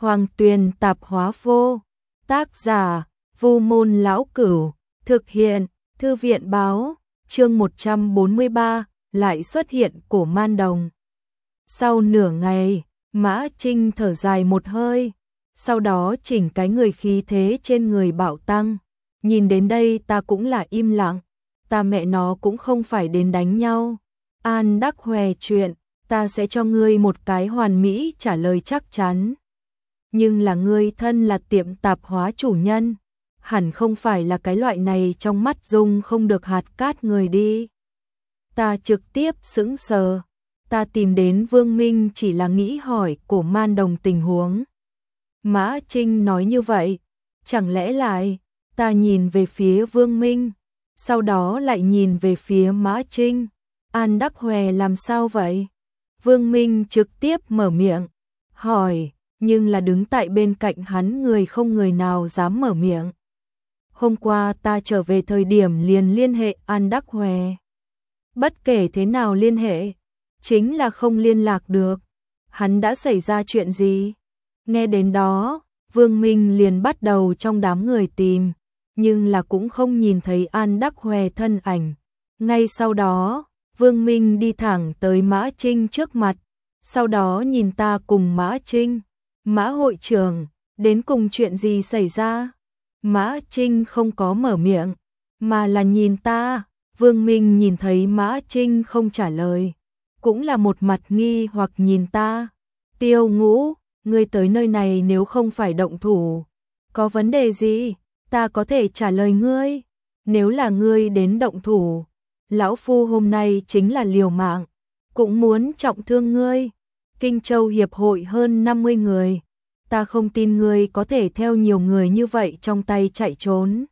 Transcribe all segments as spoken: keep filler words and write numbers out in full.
Hoàng Tuyền Tạp Hóa Vô. Tác giả Vu Môn Lão Cửu. Thực hiện Thư viện Báo. Chương một trăm bốn mươi ba, lại xuất hiện Cổ Man Đồng. Sau nửa ngày, Mã Trinh thở dài một hơi, sau đó chỉnh cái người khí thế trên người bạo tăng. Nhìn đến đây ta cũng là im lặng, ta mẹ nó cũng không phải đến đánh nhau. An Đắc Hòe chuyện, ta sẽ cho ngươi một cái hoàn mỹ trả lời chắc chắn. Nhưng là ngươi thân là tiệm tạp hóa chủ nhân, hẳn không phải là cái loại này trong mắt dung không được hạt cát người đi. Ta trực tiếp sững sờ, ta tìm đến Vương Minh chỉ là nghĩ hỏi Cổ Man Đồng tình huống. Mã Trinh nói như vậy, chẳng lẽ lại, ta nhìn về phía Vương Minh, sau đó lại nhìn về phía Mã Trinh. An Đắc Hòe làm sao vậy? Vương Minh trực tiếp mở miệng, hỏi, nhưng là đứng tại bên cạnh hắn người không người nào dám mở miệng. Hôm qua ta trở về thời điểm liền liên hệ An Đắc Hòe. Bất kể thế nào liên hệ, chính là không liên lạc được. Hắn đã xảy ra chuyện gì? Nghe đến đó, Vương Minh liền bắt đầu trong đám người tìm, nhưng là cũng không nhìn thấy An Đắc Hòe thân ảnh. Ngay sau đó, Vương Minh đi thẳng tới Mã Trinh trước mặt, sau đó nhìn ta cùng Mã Trinh. Mã hội trưởng, đến cùng chuyện gì xảy ra? Mã Trinh không có mở miệng, mà là nhìn ta. Vương Minh nhìn thấy Mã Trinh không trả lời, cũng là một mặt nghi hoặc nhìn ta. Tiêu Ngũ, ngươi tới nơi này nếu không phải động thủ, có vấn đề gì? Ta có thể trả lời ngươi. Nếu là ngươi đến động thủ, lão phu hôm nay chính là liều mạng, cũng muốn trọng thương ngươi. Kinh Châu Hiệp hội hơn năm mươi người, ta không tin ngươi có thể theo nhiều người như vậy trong tay chạy trốn.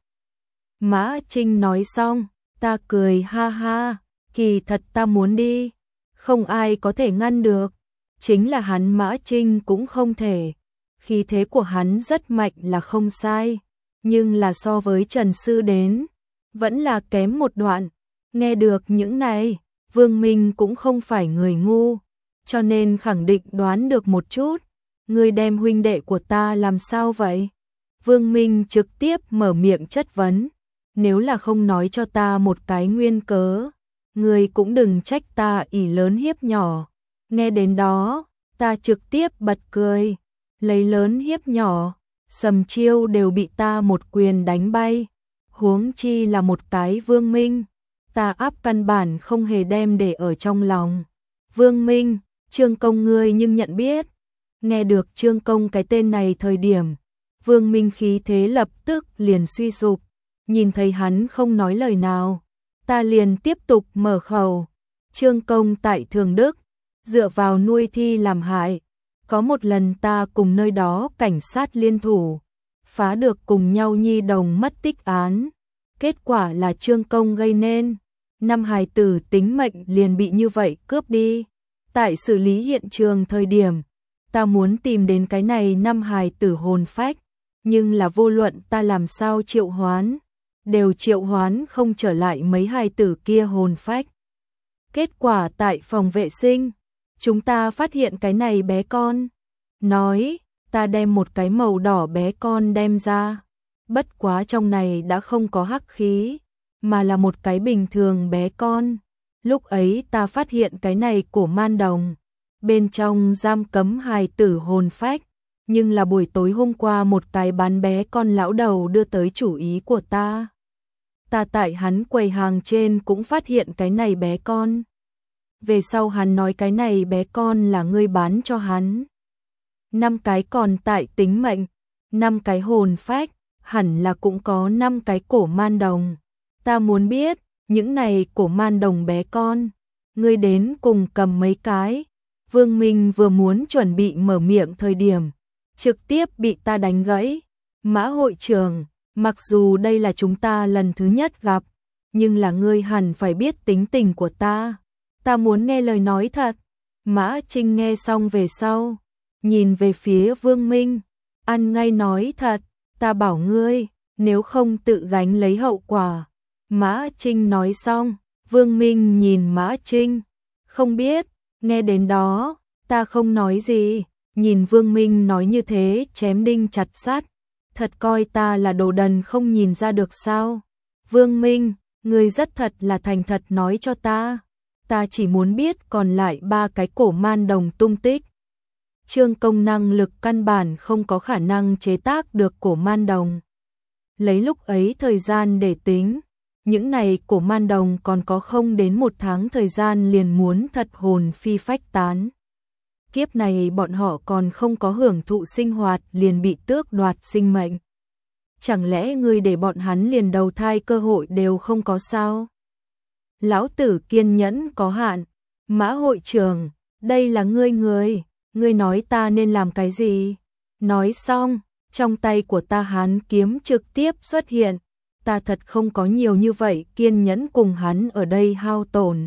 Mã Trinh nói xong, ta cười ha ha, kỳ thật ta muốn đi, không ai có thể ngăn được, chính là hắn Mã Trinh cũng không thể. Khí thế của hắn rất mạnh là không sai, nhưng là so với Trần Sư đến, vẫn là kém một đoạn. Nghe được những này, Vương Minh cũng không phải người ngu, cho nên khẳng định đoán được một chút. Ngươi đem huynh đệ của ta làm sao vậy? Vương Minh trực tiếp mở miệng chất vấn. Nếu là không nói cho ta một cái nguyên cớ, ngươi cũng đừng trách ta ỷ lớn hiếp nhỏ. Nghe đến đó, ta trực tiếp bật cười. Lấy lớn hiếp nhỏ, Sầm Chiêu đều bị ta một quyền đánh bay, huống chi là một cái Vương Minh. Ta áp căn bản không hề đem để ở trong lòng. Vương Minh, Trương Công ngươi nhưng nhận biết. Nghe được Trương Công cái tên này thời điểm, Vương Minh khí thế lập tức liền suy sụp. Nhìn thấy hắn không nói lời nào, ta liền tiếp tục mở khẩu. Trương Công tại Thường Đức, dựa vào nuôi thi làm hại. Có một lần ta cùng nơi đó cảnh sát liên thủ, phá được cùng nhau nhi đồng mất tích án. Kết quả là Trương Công gây nên, năm hài tử tính mệnh liền bị như vậy cướp đi. Tại xử lý hiện trường thời điểm, ta muốn tìm đến cái này năm hài tử hồn phách, nhưng là vô luận ta làm sao triệu hoán, đều triệu hoán không trở lại mấy hài tử kia hồn phách. Kết quả tại phòng vệ sinh, chúng ta phát hiện cái này bé con. Nói, ta đem một cái màu đỏ bé con đem ra. Bất quá trong này đã không có hắc khí, mà là một cái bình thường bé con. Lúc ấy ta phát hiện cái này của Man Đồng, bên trong giam cấm hài tử hồn phách, nhưng là buổi tối hôm qua một cái bán bé con lão đầu đưa tới chủ ý của ta. Ta tại hắn quầy hàng trên cũng phát hiện cái này bé con. Về sau hắn nói cái này bé con là ngươi bán cho hắn. Năm cái còn tại tính mệnh, năm cái hồn phách, hẳn là cũng có năm cái cổ Man Đồng. Ta muốn biết, những này cổ Man Đồng bé con, ngươi đến cùng cầm mấy cái. Vương Minh vừa muốn chuẩn bị mở miệng thời điểm, trực tiếp bị ta đánh gãy. Mã hội trưởng, mặc dù đây là chúng ta lần thứ nhất gặp, nhưng là ngươi hẳn phải biết tính tình của ta. Ta muốn nghe lời nói thật. Mã Trinh nghe xong về sau, nhìn về phía Vương Minh, ăn ngay nói thật, ta bảo ngươi, nếu không tự gánh lấy hậu quả. Mã Trinh nói xong, Vương Minh nhìn Mã Trinh, không biết. Nghe đến đó, ta không nói gì, Nhìn Vương Minh nói như thế chém đinh chặt sắt, thật coi ta là đồ đần không nhìn ra được sao? Vương Minh, ngươi rất thật là thành thật nói cho ta, ta chỉ muốn biết còn lại ba cái cổ man đồng tung tích. Trương Công năng lực căn bản không có khả năng chế tác được cổ man đồng. Lấy lúc ấy thời gian để tính, những này cổ man đồng còn có không đến một tháng thời gian liền muốn thật hồn phi phách tán. Kiếp này bọn họ còn không có hưởng thụ sinh hoạt liền bị tước đoạt sinh mệnh. Chẳng lẽ ngươi để bọn hắn liền đầu thai cơ hội đều không có sao? Lão tử kiên nhẫn có hạn. Mã hội trưởng, đây là ngươi người, ngươi nói ta nên làm cái gì? Nói xong, trong tay của ta hán kiếm trực tiếp xuất hiện. Ta thật không có nhiều như vậy kiên nhẫn cùng hắn ở đây hao tổn.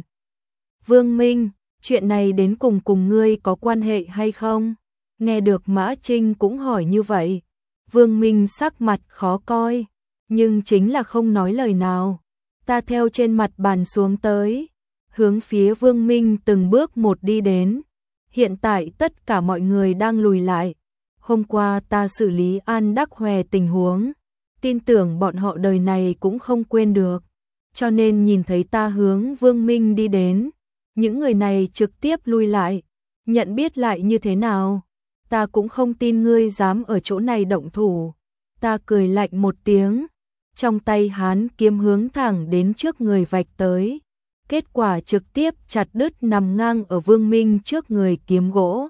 Vương Minh, chuyện này đến cùng cùng ngươi có quan hệ hay không? Nghe được Mã Trinh cũng hỏi như vậy. Vương Minh sắc mặt khó coi, nhưng chính là không nói lời nào. Ta theo trên mặt bàn xuống tới, hướng phía Vương Minh từng bước một đi đến. Hiện tại tất cả mọi người đang lùi lại. Hôm qua ta xử lý An Đắc Hòe tình huống, tin tưởng bọn họ đời này cũng không quên được. Cho nên nhìn thấy ta hướng Vương Minh đi đến, những người này trực tiếp lui lại. Nhận biết lại như thế nào? Ta cũng không tin ngươi dám ở chỗ này động thủ. Ta cười lạnh một tiếng, trong tay hán kiếm hướng thẳng đến trước người vạch tới. Kết quả trực tiếp chặt đứt nằm ngang ở Vương Minh trước người kiếm gỗ.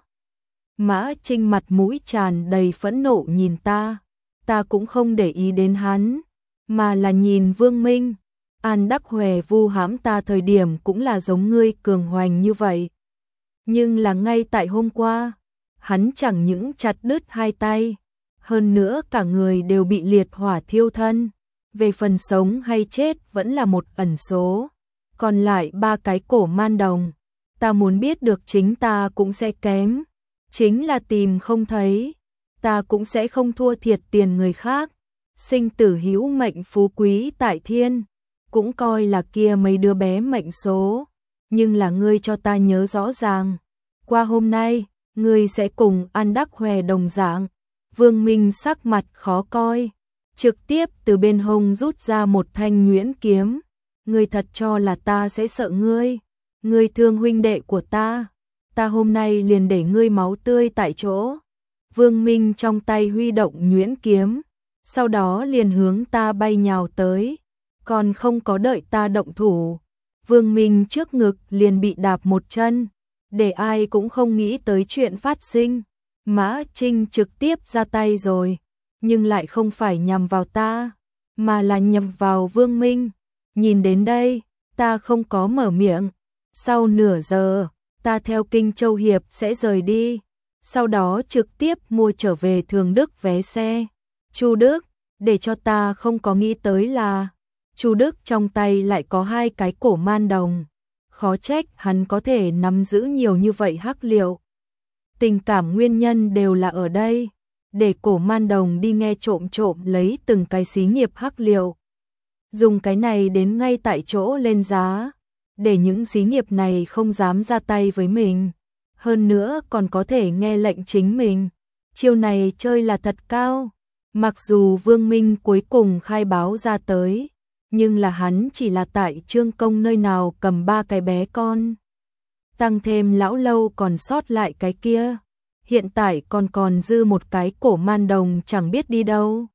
Mã Trinh mặt mũi tràn đầy phẫn nộ nhìn ta. Ta cũng không để ý đến hắn, mà là nhìn Vương Minh. An Đắc Hòe vu hãm ta thời điểm cũng là giống ngươi cường hoành như vậy. Nhưng là ngay tại hôm qua, hắn chẳng những chặt đứt hai tay, hơn nữa cả người đều bị liệt hỏa thiêu thân. Về phần sống hay chết vẫn là một ẩn số. Còn lại ba cái cổ man đồng, ta muốn biết được chính ta cũng sẽ kém. Chính là tìm không thấy, ta cũng sẽ không thua thiệt tiền người khác. Sinh tử hữu mệnh phú quý tại thiên, cũng coi là kia mấy đứa bé mệnh số. Nhưng là ngươi cho ta nhớ rõ ràng, qua hôm nay, ngươi sẽ cùng An Đắc Hòe đồng dạng. Vương Minh sắc mặt khó coi, trực tiếp từ bên hông rút ra một thanh nhuyễn kiếm. Ngươi thật cho là ta sẽ sợ ngươi? Ngươi thương huynh đệ của ta, ta hôm nay liền để ngươi máu tươi tại chỗ. Vương Minh trong tay huy động nhuyễn kiếm, sau đó liền hướng ta bay nhào tới, còn không có đợi ta động thủ. Vương Minh trước ngực liền bị đạp một chân, để ai cũng không nghĩ tới chuyện phát sinh. Mã Trinh trực tiếp ra tay rồi, nhưng lại không phải nhằm vào ta, mà là nhằm vào Vương Minh. Nhìn đến đây, ta không có mở miệng. Sau nửa giờ, ta theo Kinh Châu Hiệp sẽ rời đi, sau đó trực tiếp mua trở về Thường Đức vé xe. Chu Đức, để cho ta không có nghĩ tới là Chu Đức trong tay lại có hai cái cổ man đồng. Khó trách hắn có thể nắm giữ nhiều như vậy hắc liệu. Tình cảm nguyên nhân đều là ở đây, để cổ man đồng đi nghe trộm trộm lấy từng cái xí nghiệp hắc liệu. Dùng cái này đến ngay tại chỗ lên giá, để những xí nghiệp này không dám ra tay với mình. Hơn nữa còn có thể nghe lệnh chính mình. Chiêu này chơi là thật cao. Mặc dù Vương Minh cuối cùng khai báo ra tới, nhưng là hắn chỉ là tại Trương Công nơi nào cầm ba cái bé con. Tăng thêm lão lâu còn sót lại cái kia. Hiện tại còn còn dư một cái cổ man đồng chẳng biết đi đâu.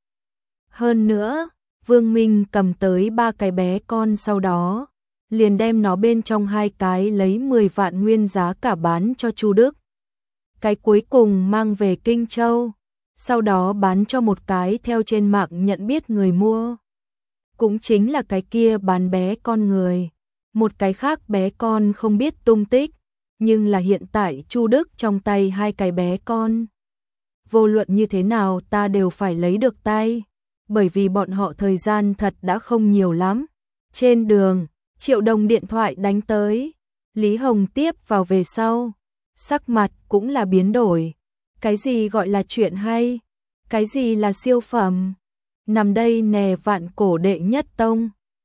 Hơn nữa, Vương Minh cầm tới ba cái bé con sau đó, liền đem nó bên trong hai cái lấy mười vạn nguyên giá cả bán cho Chu Đức. Cái cuối cùng mang về Kinh Châu, sau đó bán cho một cái theo trên mạng nhận biết người mua. Cũng chính là cái kia bán bé con người. Một cái khác bé con không biết tung tích, nhưng là hiện tại Chu Đức trong tay hai cái bé con. Vô luận như thế nào ta đều phải lấy được tay, bởi vì bọn họ thời gian thật đã không nhiều lắm. Trên đường, Triệu Đồng điện thoại đánh tới, Lý Hồng tiếp vào về sau, sắc mặt cũng là biến đổi. Cái gì gọi là chuyện hay? Cái gì là siêu phẩm? Nằm đây nè vạn cổ đệ nhất tông.